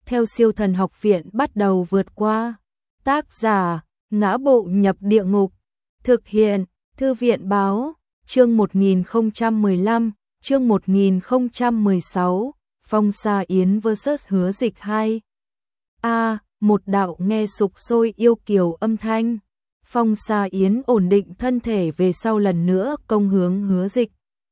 theo Siêu Thần Học Viện bắt đầu vượt qua. Tác giả: Ngã Bộ Nhập Địa Ngục. Thực hiện: Thư viện báo. Chương 1015, chương 1016, Phong Sa Yến vs Hứa Dịch 2. Một đạo nghe sục sôi yêu kiều âm thanh. Phong Sa Yến ổn định thân thể về sau lần nữa công hướng Hứa Dịch.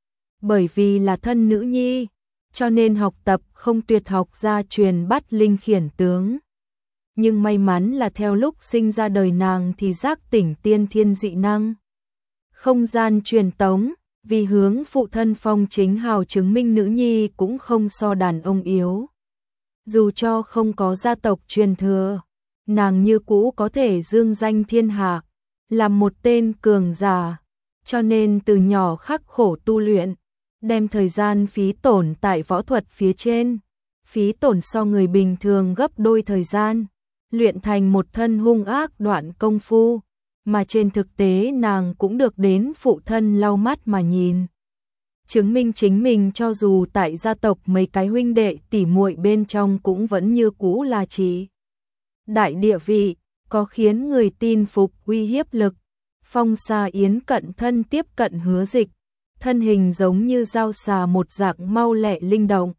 Bởi vì là thân nữ nhi, cho nên học tập không tuyệt học gia truyền bắt linh khiển tướng. Nhưng may mắn là theo lúc sinh ra đời nàng thì giác tỉnh tiên thiên dị năng. Không gian truyền tống, vì hướng phụ thân Phong Chính Hào chứng minh nữ nhi cũng không so đàn ông yếu. Dù cho không có gia tộc truyền thừa, nàng như cũ có thể dương danh thiên hạ, làm một tên cường giả, cho nên từ nhỏ khắc khổ tu luyện, đem thời gian phí tổn tại võ thuật phía trên, phí tổn so người bình thường gấp đôi thời gian, luyện thành một thân hung ác đoạn công phu, mà trên thực tế nàng cũng được đến phụ thân lau mắt mà nhìn. Chứng minh chính mình cho dù tại gia tộc mấy cái huynh đệ tỉ muội bên trong cũng vẫn như cũ là trí đại địa vị, có khiến người tin phục uy hiếp lực. Phong Sa Yến cận thân tiếp cận Hứa Dịch, thân hình giống như dao xà một dạng mau lẹ linh động.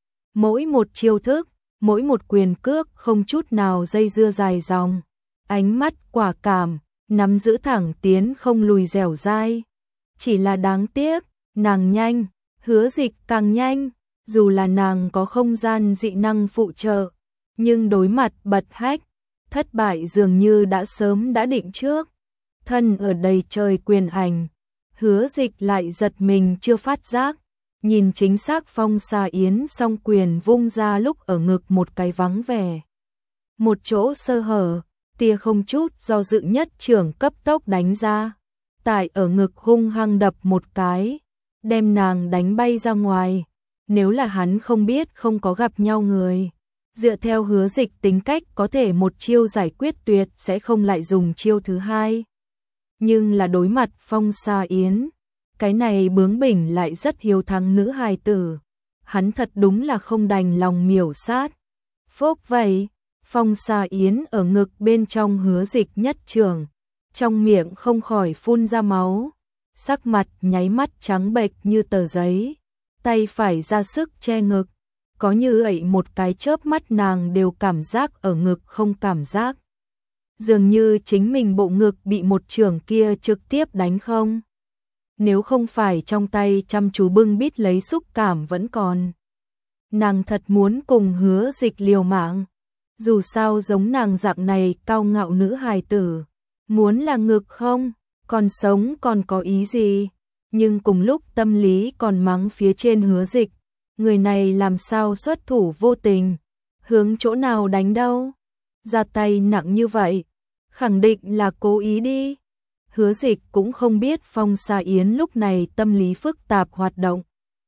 Mỗi một chiêu thức, mỗi một quyền cước không chút nào dây dưa dài dòng, ánh mắt quả cảm, nắm giữ thẳng tiến không lùi dẻo dai. Chỉ là đáng tiếc, nàng nhanh, Hứa Dịch càng nhanh, dù là nàng có không gian dị năng phụ trợ, nhưng đối mặt bật hách, thất bại dường như đã sớm đã định trước. Thân ở đầy trời quyền ảnh, Hứa Dịch lại giật mình chưa phát giác, nhìn chính xác Phong Sa Yến song quyền vung ra lúc ở ngực một cái vắng vẻ. Một chỗ sơ hở, tia không chút do dự nhất trưởng cấp tốc đánh ra, tại ở ngực hung hăng đập một cái, đem nàng đánh bay ra ngoài. Nếu là hắn không biết không có gặp nhau người, dựa theo Hứa Dịch tính cách có thể một chiêu giải quyết tuyệt sẽ không lại dùng chiêu thứ hai. Nhưng là đối mặt Phong Sa Yến, cái này bướng bỉnh lại rất hiếu thắng nữ hài tử, hắn thật đúng là không đành lòng miểu sát. Phốc vậy, Phong Sa Yến ở ngực bên trong Hứa Dịch nhất trường, trong miệng không khỏi phun ra máu, sắc mặt nháy mắt trắng bệch như tờ giấy, tay phải ra sức che ngực, có như vậy một cái chớp mắt nàng đều cảm giác ở ngực không cảm giác. Dường như chính mình bộ ngực bị một chưởng kia trực tiếp đánh không. Nếu không phải trong tay chăm chú bưng bít lấy xúc cảm vẫn còn. Nàng thật muốn cùng Hứa Dịch liều mạng. Dù sao giống nàng dạng này cao ngạo nữ hài tử, muốn là ngực không, còn sống còn có ý gì. Nhưng cùng lúc tâm lý còn mắng phía trên Hứa Dịch, người này làm sao xuất thủ vô tình, hướng chỗ nào đánh đâu, ra tay nặng như vậy, khẳng định là cố ý đi. Hứa Dịch cũng không biết Phong Sa Yến lúc này tâm lý phức tạp hoạt động,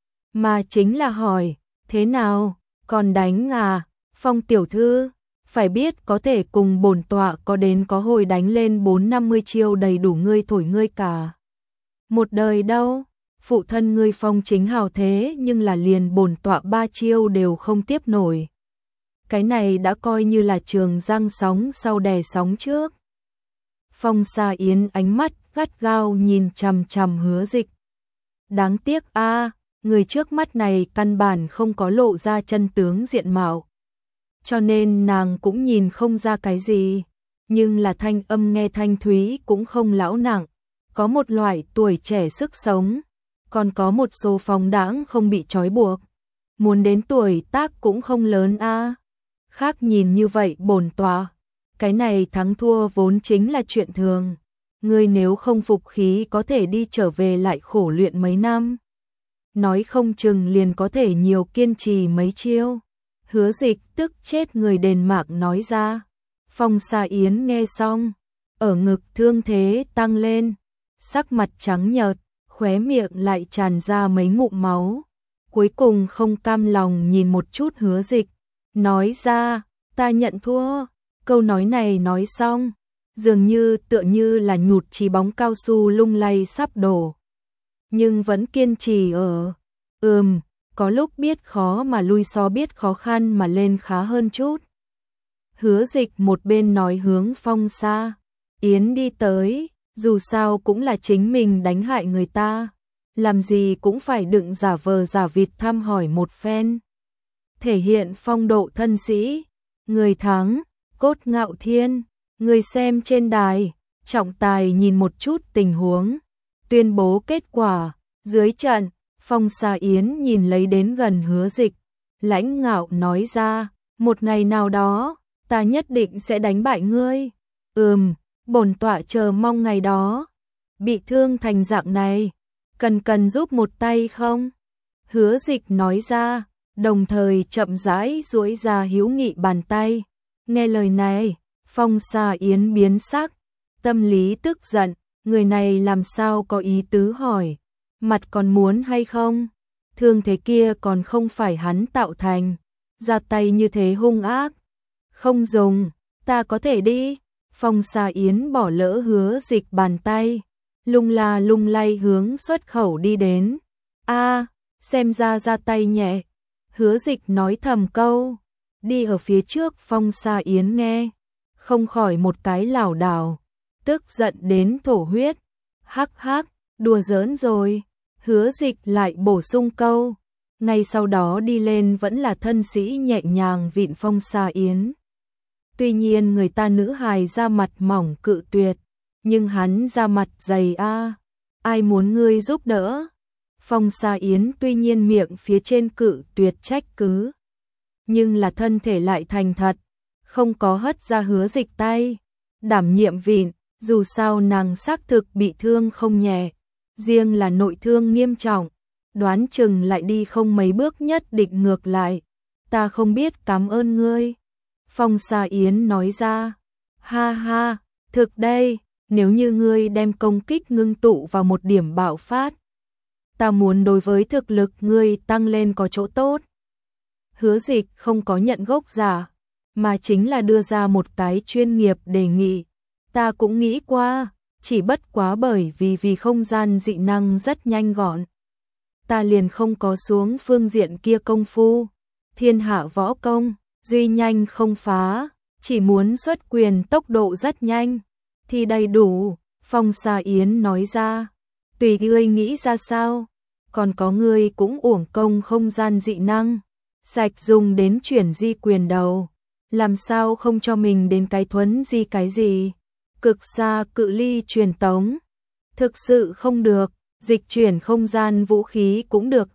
mà chính là hỏi, thế nào, còn đánh à, Phong tiểu thư, phải biết có thể cùng bổn tọa có đến có hồi đánh lên 4-50 chiêu đầy đủ ngươi thổi ngươi cả một đời đâu. Phụ thân ngươi Phong Chính Hào thế nhưng là liền bổn tọa 3 chiêu đều không tiếp nổi. Cái này đã coi như là trường giang sóng sau đè sóng trước. Phong Sa Yến ánh mắt gắt gao nhìn chằm chằm Hứa Dịch. Đáng tiếc người trước mắt này căn bản không có lộ ra chân tướng diện mạo, cho nên nàng cũng nhìn không ra cái gì, nhưng là thanh âm nghe thanh thúy cũng không lão nặng, có một loại tuổi trẻ sức sống, còn có một số phóng đãng không bị trói buộc, muốn đến tuổi tác cũng không lớn khác nhìn như vậy bổn tọa, cái này thắng thua vốn chính là chuyện thường, ngươi nếu không phục khí có thể đi trở về lại khổ luyện mấy năm, nói không chừng liền có thể nhiều kiên trì mấy chiêu. Hứa Dịch tức chết người đền mạng nói ra. Phong Sa Yến nghe xong, ở ngực thương thế tăng lên, sắc mặt trắng nhợt, khóe miệng lại tràn ra mấy ngụm máu, cuối cùng không cam lòng nhìn một chút Hứa Dịch, nói ra, ta nhận thua. Câu nói này nói xong, dường như tựa như là nhụt chí bóng cao su lung lay sắp đổ, nhưng vẫn kiên trì ở, có lúc biết khó mà lui so biết khó khăn mà lên khá hơn chút. Hứa Dịch một bên nói hướng Phong Sa Yến đi tới, dù sao cũng là chính mình đánh hại người ta, làm gì cũng phải đựng giả vờ giả vịt thăm hỏi một phen. Thể hiện phong độ thân sĩ, người thắng, cốt ngạo thiên, người xem trên đài, trọng tài nhìn một chút tình huống, tuyên bố kết quả, dưới trận, Phong Sa Yến nhìn lấy đến gần Hứa Dịch, lãnh ngạo nói ra, một ngày nào đó, ta nhất định sẽ đánh bại ngươi. Bổn tọa chờ mong ngày đó. Bị thương thành dạng này, cần giúp một tay không? Hứa Dịch nói ra, đồng thời chậm rãi duỗi ra hữu nghị bàn tay. Nghe lời này, Phong Sa Yến biến sắc, tâm lý tức giận, người này làm sao có ý tứ hỏi, mặt còn muốn hay không? Thương thế kia còn không phải hắn tạo thành, ra tay như thế hung ác. Không dùng, ta có thể đi. Phong Sa Yến bỏ lỡ Hứa Dịch bàn tay, lung la lung lay hướng xuất khẩu đi đến. Xem ra tay nhẹ. Hứa Dịch nói thầm câu, đi ở phía trước. Phong Sa Yến nghe, không khỏi một cái lảo đảo, tức giận đến thổ huyết. Hắc hắc, đùa giỡn rồi. Hứa Dịch lại bổ sung câu, ngay sau đó đi lên vẫn là thân sĩ nhẹ nhàng vịn Phong Sa Yến. Tuy nhiên người ta nữ hài da mặt mỏng cự tuyệt, nhưng hắn da mặt dày ai muốn ngươi giúp đỡ. Phong Sa Yến tuy nhiên miệng phía trên cự tuyệt trách cứ, nhưng là thân thể lại thành thật, không có hất ra Hứa Dịch tay, đảm nhiệm vịn, dù sao nàng xác thực bị thương không nhẹ, riêng là nội thương nghiêm trọng, đoán chừng lại đi không mấy bước nhất định ngược lại. Ta không biết cảm ơn ngươi. Phong Sa Yến nói ra, ha ha, thực đây, nếu như ngươi đem công kích ngưng tụ vào một điểm bạo phát, ta muốn đối với thực lực ngươi tăng lên có chỗ tốt. Hứa Dịch không có nhận gốc giả, mà chính là đưa ra một cái chuyên nghiệp đề nghị. Ta cũng nghĩ qua, chỉ bất quá bởi vì không gian dị năng rất nhanh gọn, ta liền không có xuống phương diện kia công phu. Thiên hạ võ công, duy nhanh không phá, chỉ muốn xuất quyền tốc độ rất nhanh, thì đầy đủ. Phong Sa Yến nói ra, tùy ngươi nghĩ ra sao, còn có ngươi cũng uổng công không gian dị năng, sạch dùng đến chuyển di quyền đầu, làm sao không cho mình đến cái thuấn di cái gì, cực xa cự ly truyền tống, thực sự không được, dịch chuyển không gian vũ khí cũng được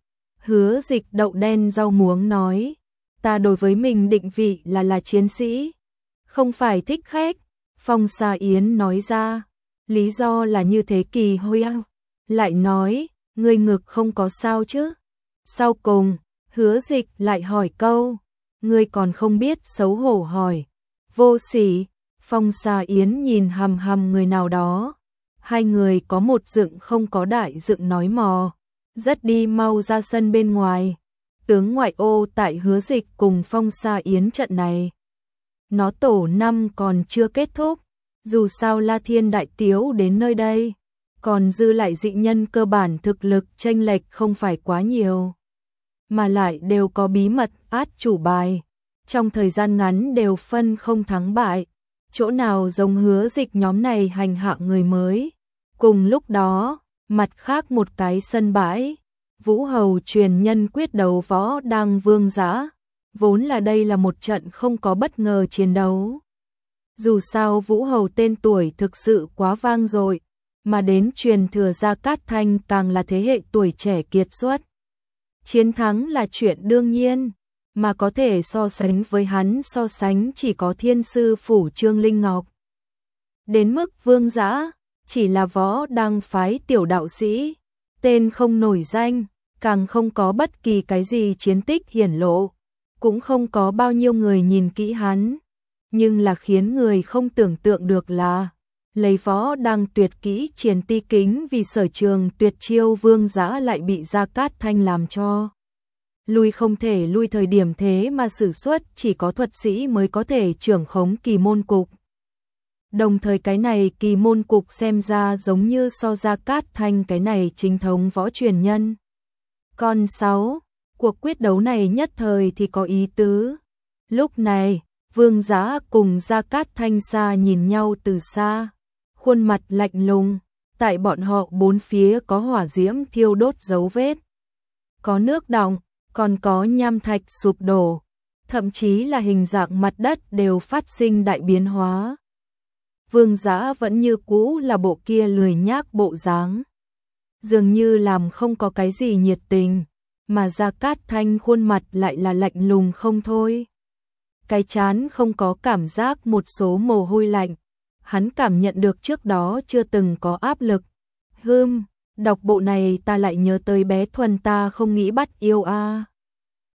Hứa Dịch đậu đen rau muống nói, ta đối với mình định vị là chiến sĩ, không phải thích khách. Phong Sa Yến nói ra, lý do là như thế. Kỳ Huy lại nói, ngươi ngực không có sao chứ? Sau cùng, Hứa Dịch lại hỏi câu, ngươi còn không biết xấu hổ hỏi. Vô sỉ. Phong Sa Yến nhìn hằm người nào đó, hai người có một dựng không có đại dựng nói mò, rất đi mau ra sân bên ngoài. Tướng ngoại ô tại Hứa Dịch cùng Phong Sa Yến trận này, nó tổ 5 còn chưa kết thúc, dù sao La Thiên Đại Tiếu đến nơi đây, còn dư lại dị nhân cơ bản thực lực chênh lệch không phải quá nhiều, mà lại đều có bí mật át chủ bài, trong thời gian ngắn đều phân không thắng bại, chỗ nào giống Hứa Dịch nhóm này hành hạ người mới. Cùng lúc đó, mặt khác một cái sân bãi, Vũ Hầu truyền nhân quyết đấu Võ Đăng Vương Dã, vốn là đây là một trận không có bất ngờ chiến đấu. Dù sao Vũ Hầu tên tuổi thực sự quá vang dội, mà đến truyền thừa Gia Cát Thanh càng là thế hệ tuổi trẻ kiệt xuất. Chiến thắng là chuyện đương nhiên, mà có thể so sánh với hắn so sánh chỉ có Thiên Sư Phủ Trương Linh Ngọc. Đến mức Vương Dã, chỉ là Võ Đăng phái tiểu đạo sĩ, tên không nổi danh, càng không có bất kỳ cái gì chiến tích hiển lộ, cũng không có bao nhiêu người nhìn kỹ hắn. Nhưng là khiến người không tưởng tượng được là, lấy Võ Đăng tuyệt kỹ Triển Ti Kính vì sở trường tuyệt chiêu, Vương Dã lại bị Gia Cát Thanh làm cho lui không thể lui, thời điểm thế mà sử xuất chỉ có thuật sĩ mới có thể trưởng khống kỳ môn cục. Đồng thời cái này kỳ môn cục xem ra giống như so Gia Cát Thanh cái này chính thống võ truyền nhân. Con 6, Cuộc quyết đấu này nhất thời thì có ý tứ. Lúc này, Vương Giá cùng Gia Cát Thanh Sa nhìn nhau từ xa, khuôn mặt lạnh lùng, tại bọn họ bốn phía có hỏa diễm thiêu đốt dấu vết. Có nước đọng, còn có nham thạch sụp đổ, thậm chí là hình dạng mặt đất đều phát sinh đại biến hóa. Vương Giá vẫn như cũ là bộ kia lười nhác bộ dáng, dường như làm không có cái gì nhiệt tình, mà Gia Cát Thanh khuôn mặt lại là lạnh lùng không thôi. Cái trán không có cảm giác một số mồ hôi lạnh, hắn cảm nhận được trước đó chưa từng có áp lực. Đọc bộ này ta lại nhớ tới bé Thuần ta không nghĩ bắt yêu a.